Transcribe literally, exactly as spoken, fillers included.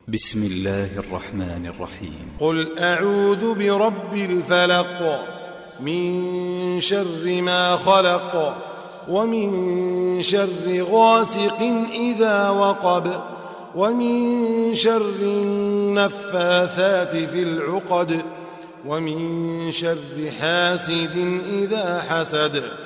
بسم الله الرحمن الرحيم. قل أعوذ برب الفلق من شر ما خلق ومن شر غاسق إذا وقب ومن شر النفاثات في العقد ومن شر حاسد إذا حسد.